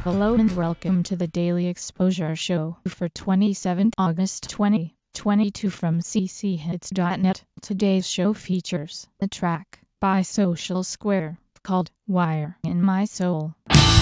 Hello and welcome to the Daily Exposure Show for 27th August 2022 from cchits.net. Today's show features a track by Social Square called Wire in My Soul.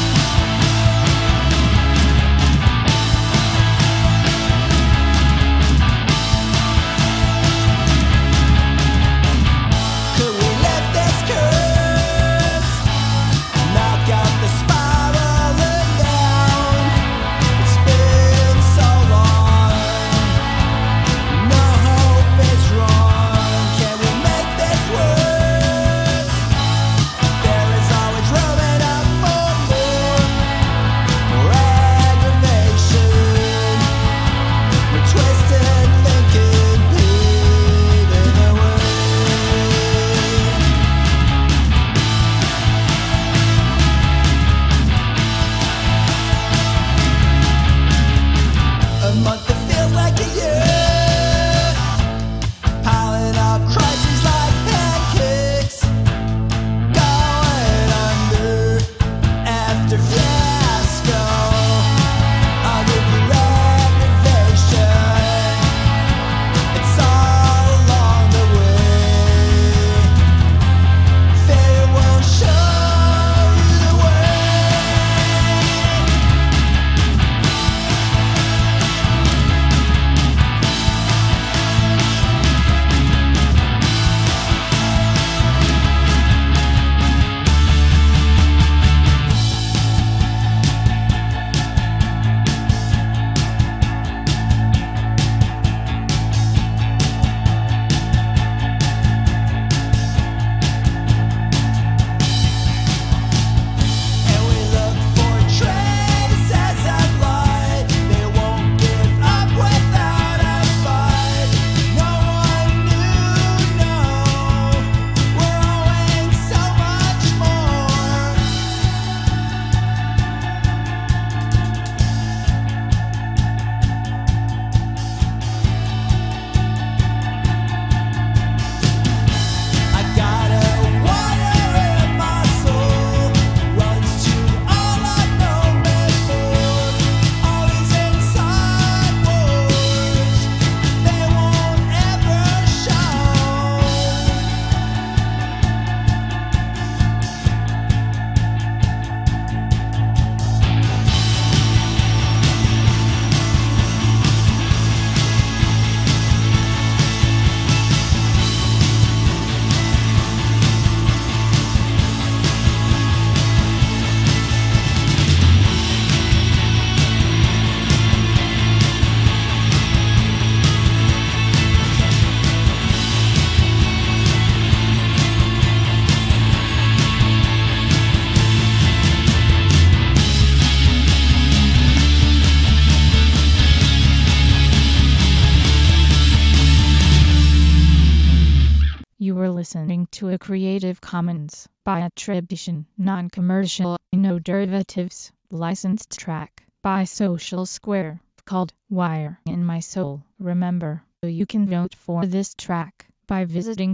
You were listening to a Creative Commons by attribution, non-commercial, no derivatives, licensed track by Social Square called Wire in My Soul. Remember, you can vote for this track by visiting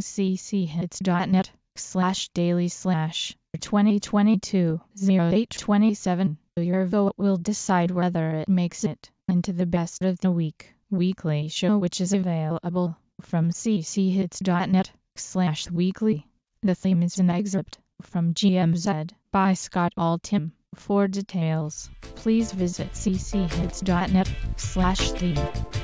cchits.net/daily/2022-0827. Your vote will decide whether it makes it into the Best of the Week weekly show, which is available from cchits.net/weekly. The theme is an excerpt from GMZ by Scott Altham. For details, please visit cchits.net/theme.